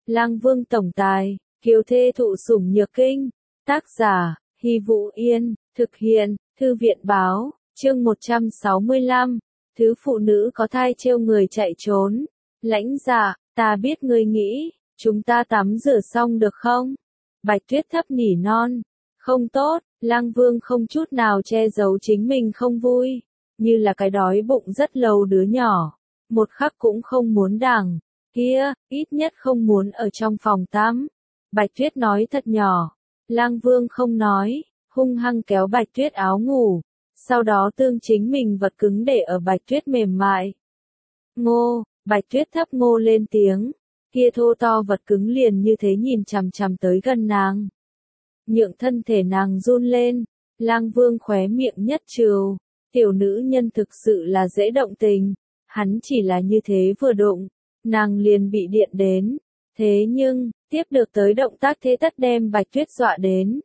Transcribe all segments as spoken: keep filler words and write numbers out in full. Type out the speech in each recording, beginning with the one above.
Lang Vương tổng tài, kiều thê thụ sủng nhược kinh. Tác giả, Hy Vũ Yên, thực hiện, Thư viện báo, chương một trăm sáu mươi lăm. Thứ phụ nữ có thai trêu người chạy trốn. Lãnh Dạ, ta biết ngươi nghĩ, chúng ta tắm rửa xong được không? Bạch Tuyết thấp nỉ non. Không tốt, Lang Vương không chút nào che giấu chính mình không vui, như là cái đói bụng rất lâu đứa nhỏ, một khắc cũng không muốn đằng kia, ít nhất không muốn ở trong phòng tắm. Bạch Tuyết nói thật nhỏ. Lang Vương không nói, hung hăng kéo Bạch Tuyết áo ngủ, sau đó tương chính mình vật cứng để ở Bạch Tuyết mềm mại. Ngô, Bạch Tuyết thấp ngô lên tiếng, kia thô to vật cứng liền như thế nhìn chằm chằm tới gần nàng. Nhượng thân thể nàng run lên, Lang Vương khóe miệng nhất trừ, tiểu nữ nhân thực sự là dễ động tình, hắn chỉ là như thế vừa đụng, nàng liền bị điện đến, thế nhưng, tiếp được tới động tác thế tất đem Bạch Tuyết dọa đến.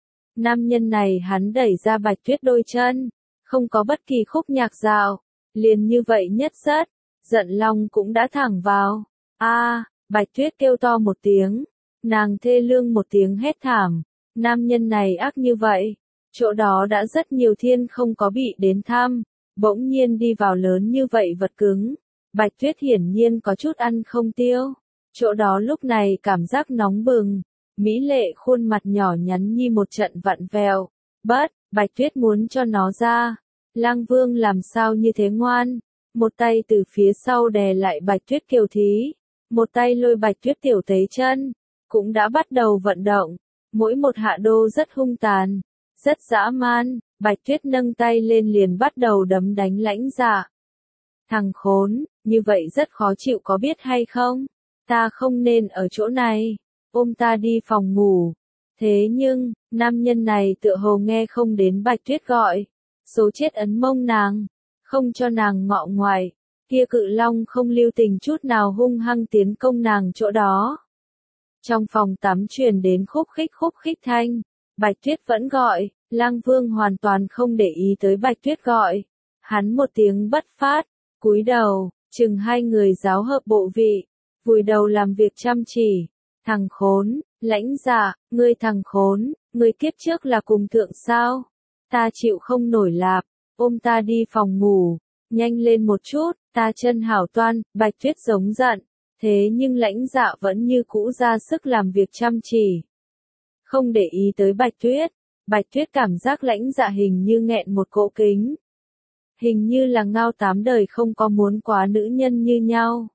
Nam nhân này hắn đẩy ra Bạch Tuyết đôi chân, không có bất kỳ khúc nhạc dạo, liền như vậy nhất rất, giận lòng cũng đã thẳng vào. A, Bạch Tuyết kêu to một tiếng, nàng thê lương một tiếng hét thảm, nam nhân này ác như vậy, chỗ đó đã rất nhiều thiên không có bị đến thăm, bỗng nhiên đi vào lớn như vậy vật cứng, Bạch Tuyết hiển nhiên có chút ăn không tiêu. Chỗ đó lúc này cảm giác nóng bừng, mỹ lệ khuôn mặt nhỏ nhắn như một trận vặn vẹo. Bớt, Bạch Tuyết muốn cho nó ra. Lang Vương làm sao như thế ngoan, một tay từ phía sau đè lại Bạch Tuyết kiều thí, một tay lôi Bạch Tuyết tiểu tế chân, cũng đã bắt đầu vận động, mỗi một hạ đô rất hung tàn, rất dã man. Bạch Tuyết nâng tay lên liền bắt đầu đấm đánh Lãnh Dạ. Thằng khốn, như vậy rất khó chịu có biết hay không? Ta không nên ở chỗ này, ôm ta đi phòng ngủ. Thế nhưng, nam nhân này tựa hồ nghe không đến Bạch Tuyết gọi, số chết ấn mông nàng, không cho nàng ngọ ngoài, kia cự long không lưu tình chút nào hung hăng tiến công nàng chỗ đó. Trong phòng tắm truyền đến khúc khích khúc khích thanh, Bạch Tuyết vẫn gọi, Lang Vương hoàn toàn không để ý tới Bạch Tuyết gọi, hắn một tiếng bất phát, cúi đầu, chừng hai người giáo hợp bộ vị. Vùi đầu làm việc chăm chỉ. Thằng khốn, Lãnh Dạ, ngươi thằng khốn, ngươi kiếp trước là cùng thượng sao? Ta chịu không nổi lạp, ôm ta đi phòng ngủ, nhanh lên một chút, ta chân hảo toan. Bạch Tuyết giống giận, thế nhưng Lãnh Dạ vẫn như cũ ra sức làm việc chăm chỉ. Không để ý tới Bạch Tuyết, Bạch Tuyết cảm giác Lãnh Dạ hình như nghẹn một cỗ kính. Hình như là ngao tám đời không có muốn quá nữ nhân như nhau.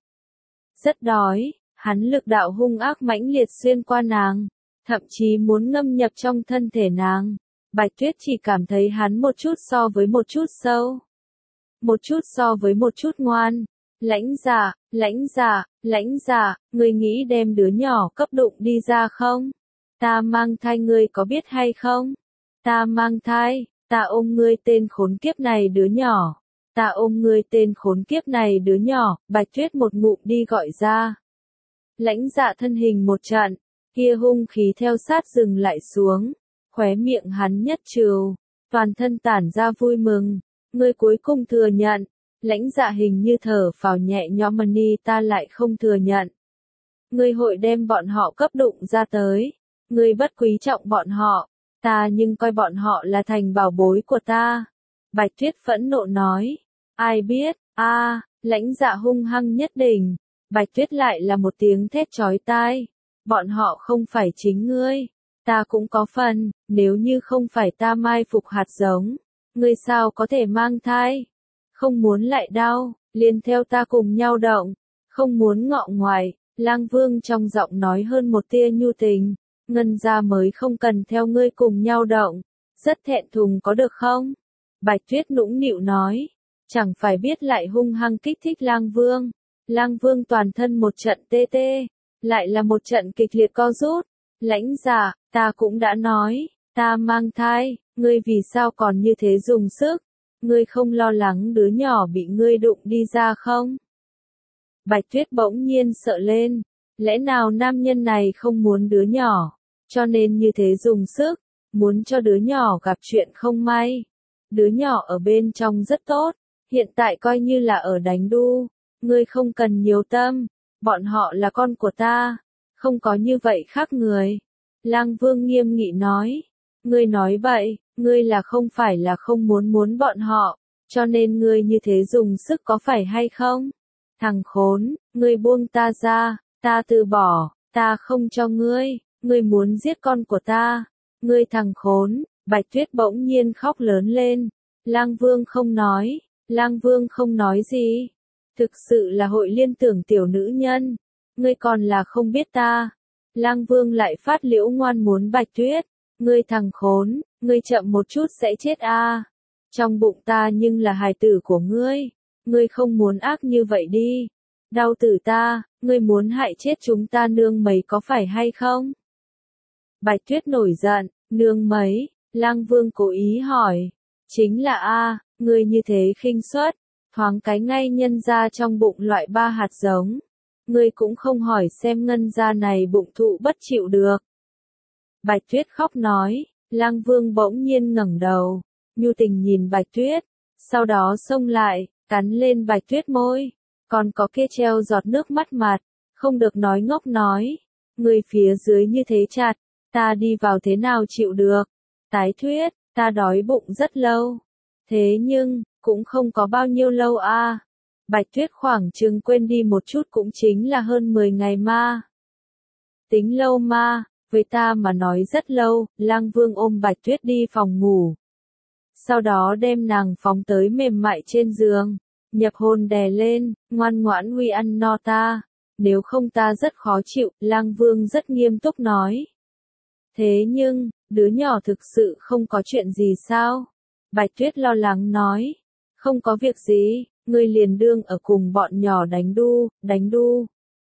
Rất đói, hắn lực đạo hung ác mãnh liệt xuyên qua nàng, thậm chí muốn ngâm nhập trong thân thể nàng. Bạch Tuyết chỉ cảm thấy hắn một chút so với một chút sâu, một chút so với một chút ngoan. Lãnh Dạ, Lãnh Dạ, Lãnh Dạ, ngươi nghĩ đem đứa nhỏ cấp đụng đi ra không? Ta mang thai ngươi có biết hay không? Ta mang thai, ta ôm ngươi tên khốn kiếp này đứa nhỏ. Ta ôm ngươi tên khốn kiếp này đứa nhỏ. Bạch Tuyết một ngụm đi gọi ra. Lãnh Dạ thân hình một trận, kia hung khí theo sát dừng lại xuống, khóe miệng hắn nhất trừ, toàn thân tản ra vui mừng. Ngươi cuối cùng thừa nhận. Lãnh Dạ hình như thở phào nhẹ nhõm, ni ta lại không thừa nhận. Ngươi hội đem bọn họ cấp đụng ra tới, ngươi bất quý trọng bọn họ, ta nhưng coi bọn họ là thành bảo bối của ta. Bạch Tuyết phẫn nộ nói. Ai biết, a, à, Lãnh Dạ hung hăng nhất định. Bạch Tuyết lại là một tiếng thét chói tai. Bọn họ không phải chính ngươi, ta cũng có phần, nếu như không phải ta mai phục hạt giống, ngươi sao có thể mang thai? Không muốn lại đau, liền theo ta cùng nhau động, không muốn ngọ ngoài. Lang Vương trong giọng nói hơn một tia nhu tình, ngân gia mới không cần theo ngươi cùng nhau động, rất thẹn thùng có được không? Bạch Tuyết nũng nịu nói. Chẳng phải biết lại hung hăng kích thích Lang Vương. Lang Vương toàn thân một trận tê tê, lại là một trận kịch liệt co rút. Lãnh Dạ, ta cũng đã nói, ta mang thai, ngươi vì sao còn như thế dùng sức? Ngươi không lo lắng đứa nhỏ bị ngươi đụng đi ra không? Bạch Tuyết bỗng nhiên sợ lên, lẽ nào nam nhân này không muốn đứa nhỏ, cho nên như thế dùng sức, muốn cho đứa nhỏ gặp chuyện không may. Đứa nhỏ ở bên trong rất tốt, hiện tại coi như là ở đánh đu, ngươi không cần nhiều tâm, bọn họ là con của ta, Không có như vậy khác người. Lang Vương nghiêm nghị nói. Ngươi nói bậy, ngươi là không phải là không muốn muốn bọn họ, cho nên ngươi như thế dùng sức có phải hay không? Thằng khốn, ngươi buông ta ra, ta từ bỏ, ta không cho ngươi, ngươi muốn giết con của ta. Ngươi thằng khốn, Bạch Tuyết bỗng nhiên khóc lớn lên. Lang Vương không nói, Lang Vương không nói gì. Thực sự là hội liên tưởng tiểu nữ nhân. Ngươi còn là không biết ta. Lang Vương lại phát liễu ngoan muốn Bạch Tuyết. Ngươi thằng khốn, ngươi chậm một chút sẽ chết a. À. Trong bụng ta nhưng là hài tử của ngươi. Ngươi không muốn ác như vậy đi. Đau tử ta, ngươi muốn hại chết chúng ta nương mấy có phải hay không? Bạch Tuyết nổi giận, nương mấy, Lang Vương cố ý hỏi. Chính là a, ngươi như thế khinh suất, thoáng cái ngay nhân ra trong bụng loại ba hạt giống. Ngươi cũng không hỏi xem ngân ra này bụng thụ bất chịu được. Bạch Tuyết khóc nói, Lang Vương bỗng nhiên ngẩng đầu, nhu tình nhìn Bạch Tuyết, sau đó xông lại, cắn lên Bạch Tuyết môi, còn có kia treo giọt nước mắt mặt, không được nói ngốc nói, người phía dưới như thế chặt, ta đi vào thế nào chịu được, tái thuyết, ta đói bụng rất lâu, thế nhưng, cũng không có bao nhiêu lâu a. À. Bạch Tuyết khoảng chừng quên đi một chút cũng chính là hơn mười ngày ma. Tính lâu ma. Với ta mà nói rất lâu, Lang Vương ôm Bạch Tuyết đi phòng ngủ. Sau đó đem nàng phóng tới mềm mại trên giường, nhập hôn đè lên, ngoan ngoãn huy ăn no ta. Nếu không ta rất khó chịu, Lang Vương rất nghiêm túc nói. Thế nhưng, đứa nhỏ thực sự không có chuyện gì sao? Bạch Tuyết lo lắng nói. Không có việc gì, ngươi liền đương ở cùng bọn nhỏ đánh đu, đánh đu.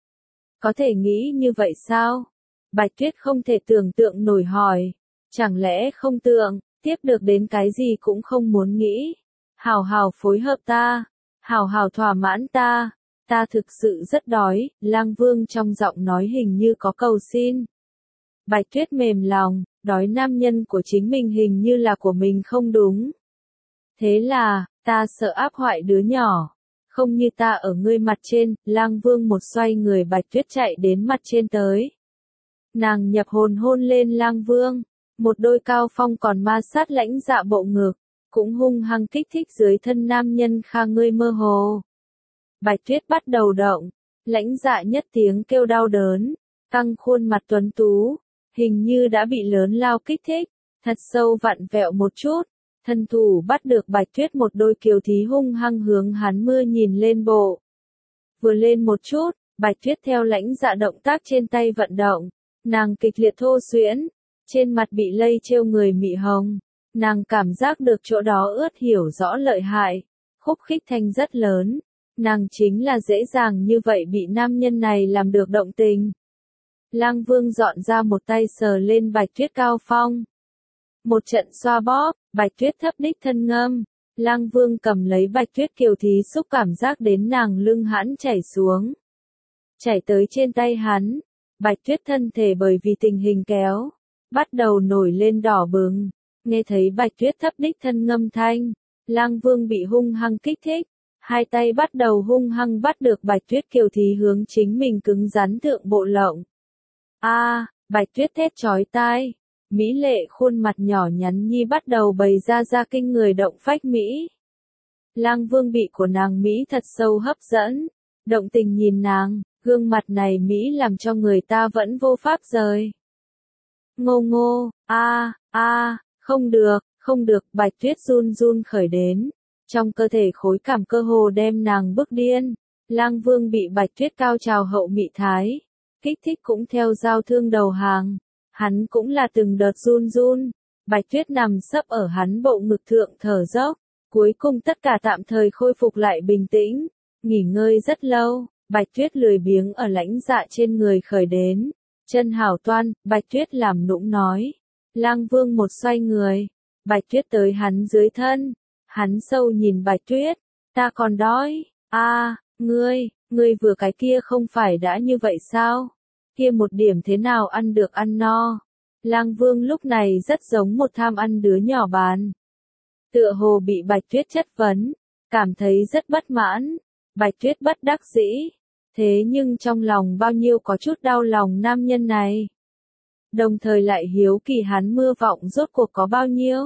Có thể nghĩ như vậy sao? Bạch Tuyết không thể tưởng tượng nổi hỏi. Chẳng lẽ không tưởng, tiếp được đến cái gì cũng không muốn nghĩ. Hào hào phối hợp ta. Hào hào thỏa mãn ta. Ta thực sự rất đói. Lang Vương trong giọng nói hình như có cầu xin. Bạch Tuyết mềm lòng, đói nam nhân của chính mình hình như là của mình không đúng. Thế là, ta sợ áp hoại đứa nhỏ. Không như ta ở ngươi mặt trên. Lang Vương một xoay người Bạch Tuyết chạy đến mặt trên tới. Nàng nhập hồn hôn lên Lang Vương, một đôi cao phong còn ma sát lãnh dạ bộ ngực, cũng hung hăng kích thích dưới thân nam nhân kha ngươi mơ hồ. Bạch Tuyết bắt đầu động, lãnh dạ nhất tiếng kêu đau đớn, căng khuôn mặt tuấn tú, hình như đã bị lớn lao kích thích, thật sâu vặn vẹo một chút, thân thủ bắt được Bạch Tuyết một đôi kiều thí hung hăng hướng hắn mưa nhìn lên bộ. Vừa lên một chút, Bạch Tuyết theo lãnh dạ động tác trên tay vận động. Nàng kịch liệt thô xuyễn, trên mặt bị lây trêu người mị hồng, nàng cảm giác được chỗ đó ướt hiểu rõ lợi hại, khúc khích thanh rất lớn, nàng chính là dễ dàng như vậy bị nam nhân này làm được động tình. Lang Vương dọn ra một tay sờ lên Bạch Tuyết cao phong. Một trận xoa bóp, Bạch Tuyết thấp đích thân ngâm, Lang Vương cầm lấy Bạch Tuyết kiều thí xúc cảm giác đến nàng lưng hãn chảy xuống. Chảy tới trên tay hắn. Bạch Tuyết thân thể bởi vì tình hình kéo, bắt đầu nổi lên đỏ bừng, nghe thấy Bạch Tuyết thấp đích thân ngâm thanh, Lang Vương bị hung hăng kích thích, hai tay bắt đầu hung hăng bắt được Bạch Tuyết kiều thí hướng chính mình cứng rắn thượng bộ lộng. A, à, Bạch Tuyết thét chói tai, mỹ lệ khuôn mặt nhỏ nhắn nhi bắt đầu bày ra ra kinh người động phách mỹ. Lang Vương bị của nàng mỹ thật sâu hấp dẫn, động tình nhìn nàng. Gương mặt này Mỹ làm cho người ta vẫn vô pháp rời. Ngô ngô, a, a, không được, không được, Bạch Tuyết run run khởi đến. Trong cơ thể khối cảm cơ hồ đem nàng bức điên. Lang Vương bị Bạch Tuyết cao trào hậu mị thái. Kích thích cũng theo giao thương đầu hàng. Hắn cũng là từng đợt run run. Bạch Tuyết nằm sấp ở hắn bộ ngực thượng thở dốc. Cuối cùng tất cả tạm thời khôi phục lại bình tĩnh. Nghỉ ngơi rất lâu. Bạch Tuyết lười biếng ở lãnh dạ trên người khởi đến. Chân hảo toan, Bạch Tuyết làm nũng nói. Lang Vương một xoay người. Bạch Tuyết tới hắn dưới thân. Hắn sâu nhìn Bạch Tuyết. Ta còn đói. A, à, ngươi, ngươi vừa cái kia không phải đã như vậy sao? Kia một điểm thế nào ăn được ăn no? Lang Vương lúc này rất giống một tham ăn đứa nhỏ bán. Tựa hồ bị Bạch Tuyết chất vấn. Cảm thấy rất bất mãn. Bạch Tuyết bất đắc dĩ. Thế nhưng trong lòng bao nhiêu có chút đau lòng nam nhân này. Đồng thời lại hiếu kỳ hắn mưa vọng rốt cuộc có bao nhiêu.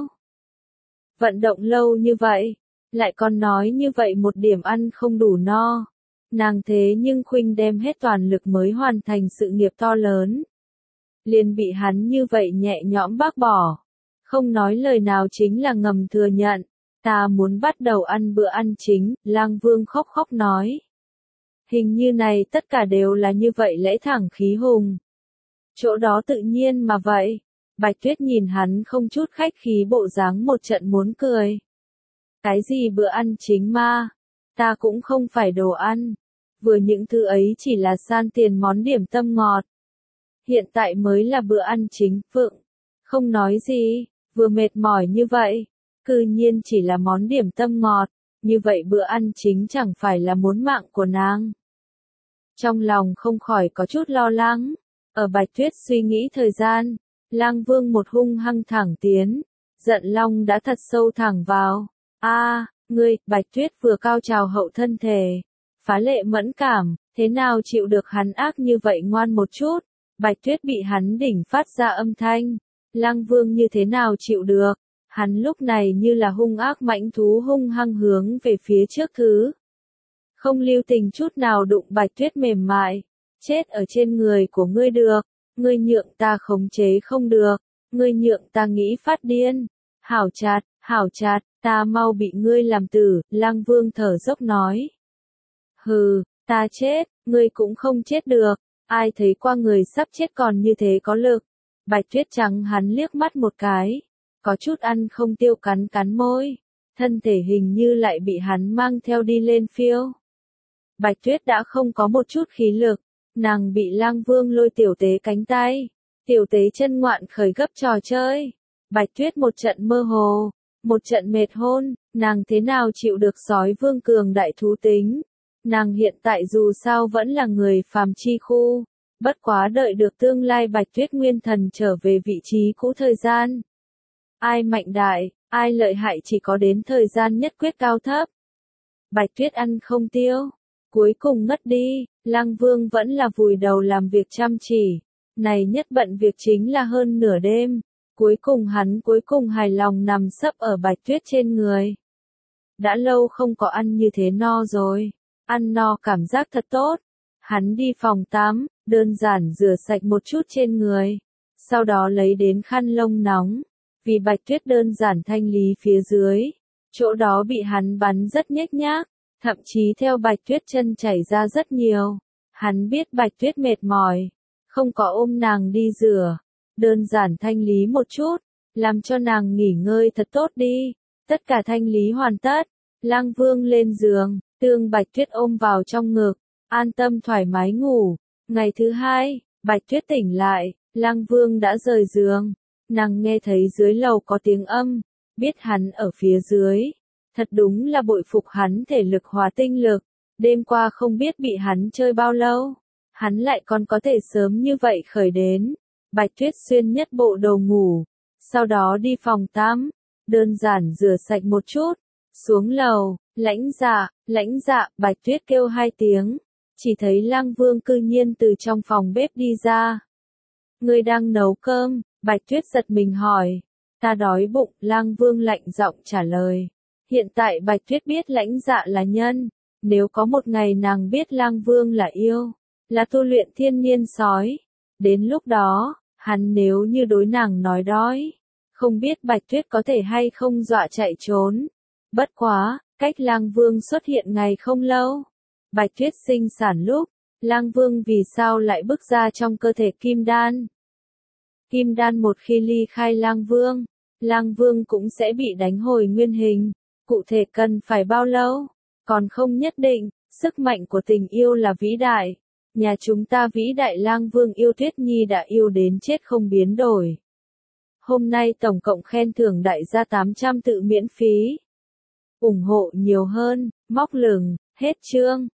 Vận động lâu như vậy, lại còn nói như vậy một điểm ăn không đủ no. Nàng thế nhưng khuynh đem hết toàn lực mới hoàn thành sự nghiệp to lớn. Liền bị hắn như vậy nhẹ nhõm bác bỏ. Không nói lời nào chính là ngầm thừa nhận. Ta muốn bắt đầu ăn bữa ăn chính, Lang Vương khóc khóc nói. Hình như này tất cả đều là như vậy lẽ thẳng khí hùng. Chỗ đó tự nhiên mà vậy. Bạch Tuyết nhìn hắn không chút khách khí bộ dáng một trận muốn cười. Cái gì bữa ăn chính ma? Ta cũng không phải đồ ăn. Vừa những thứ ấy chỉ là san tiền món điểm tâm ngọt. Hiện tại mới là bữa ăn chính, Phượng. Không nói gì, vừa mệt mỏi như vậy. Cư nhiên chỉ là món điểm tâm ngọt. Như vậy bữa ăn chính chẳng phải là muốn mạng của nàng. Trong lòng không khỏi có chút lo lắng. Ở Bạch Tuyết suy nghĩ thời gian. Lang Vương một hung hăng thẳng tiến. Giận long đã thật sâu thẳng vào. A, à, ngươi, Bạch Tuyết vừa cao trào hậu thân thể. Phá lệ mẫn cảm, thế nào chịu được hắn ác như vậy ngoan một chút. Bạch Tuyết bị hắn đỉnh phát ra âm thanh. Lang Vương như thế nào chịu được. Hắn lúc này như là hung ác mãnh thú hung hăng hướng về phía trước thứ. Không lưu tình chút nào đụng Bạch Tuyết mềm mại. Chết ở trên người của ngươi được. Ngươi nhượng ta khống chế không được. Ngươi nhượng ta nghĩ phát điên. Hảo chặt, hảo chặt, ta mau bị ngươi làm tử. Lang Vương thở dốc nói. Hừ, ta chết, ngươi cũng không chết được. Ai thấy qua người sắp chết còn như thế có lực. Bạch Tuyết trắng hắn liếc mắt một cái. Có chút ăn không tiêu cắn cắn môi. Thân thể hình như lại bị hắn mang theo đi lên phiêu. Bạch Tuyết đã không có một chút khí lực. Nàng bị Lang Vương lôi tiểu tế cánh tay. Tiểu tế chân ngoạn khởi gấp trò chơi. Bạch Tuyết một trận mơ hồ. Một trận mệt hôn. Nàng thế nào chịu được sói vương cường đại thú tính. Nàng hiện tại dù sao vẫn là người phàm chi khu. Bất quá đợi được tương lai Bạch Tuyết nguyên thần trở về vị trí cũ thời gian. Ai mạnh đại, ai lợi hại chỉ có đến thời gian nhất quyết cao thấp. Bạch Tuyết ăn không tiêu. Cuối cùng ngất đi, Lang Vương vẫn là vùi đầu làm việc chăm chỉ. Này nhất bận việc chính là hơn nửa đêm. Cuối cùng hắn cuối cùng hài lòng nằm sấp ở Bạch Tuyết trên người. Đã lâu không có ăn như thế no rồi. Ăn no cảm giác thật tốt. Hắn đi phòng tắm, đơn giản rửa sạch một chút trên người. Sau đó lấy đến khăn lông nóng. Vì Bạch Tuyết đơn giản thanh lý phía dưới. Chỗ đó bị hắn bắn rất nhếch nhác. Thậm chí theo Bạch Tuyết chân chảy ra rất nhiều. Hắn biết Bạch Tuyết mệt mỏi. Không có ôm nàng đi rửa. Đơn giản thanh lý một chút. Làm cho nàng nghỉ ngơi thật tốt đi. Tất cả thanh lý hoàn tất. Lang Vương lên giường. Tương Bạch Tuyết ôm vào trong ngực. An tâm thoải mái ngủ. Ngày thứ hai, Bạch Tuyết tỉnh lại. Lang Vương đã rời giường. Nàng nghe thấy dưới lầu có tiếng âm. Biết hắn ở phía dưới. Thật đúng là bội phục hắn thể lực hòa tinh lực. Đêm qua không biết bị hắn chơi bao lâu. Hắn lại còn có thể sớm như vậy khởi đến. Bạch Tuyết xuyên nhất bộ đồ ngủ. Sau đó đi phòng tắm. Đơn giản rửa sạch một chút. Xuống lầu, lãnh dạ, lãnh dạ, Bạch Tuyết kêu hai tiếng. Chỉ thấy Lang Vương cư nhiên từ trong phòng bếp đi ra. Ngươi đang nấu cơm, Bạch Tuyết giật mình hỏi. Ta đói bụng, Lang Vương lạnh giọng trả lời. Hiện tại Bạch Tuyết biết lãnh dạ là nhân. Nếu có một ngày nàng biết Lang Vương là yêu, là tu luyện thiên niên sói. Đến lúc đó, hắn nếu như đối nàng nói đói. Không biết Bạch Tuyết có thể hay không dọa chạy trốn. Bất quá, cách Lang Vương xuất hiện ngày không lâu. Bạch Tuyết sinh sản lúc, Lang Vương vì sao lại bức ra trong cơ thể kim đan. Kim đan một khi ly khai Lang Vương, Lang Vương cũng sẽ bị đánh hồi nguyên hình. Cụ thể cần phải bao lâu? Còn không nhất định, sức mạnh của tình yêu là vĩ đại. Nhà chúng ta vĩ đại Lang Vương yêu Tuyết Nhi đã yêu đến chết không biến đổi. Hôm nay tổng cộng khen thưởng đại gia tám trăm tự miễn phí. Ủng hộ nhiều hơn, móc lửng, hết chương.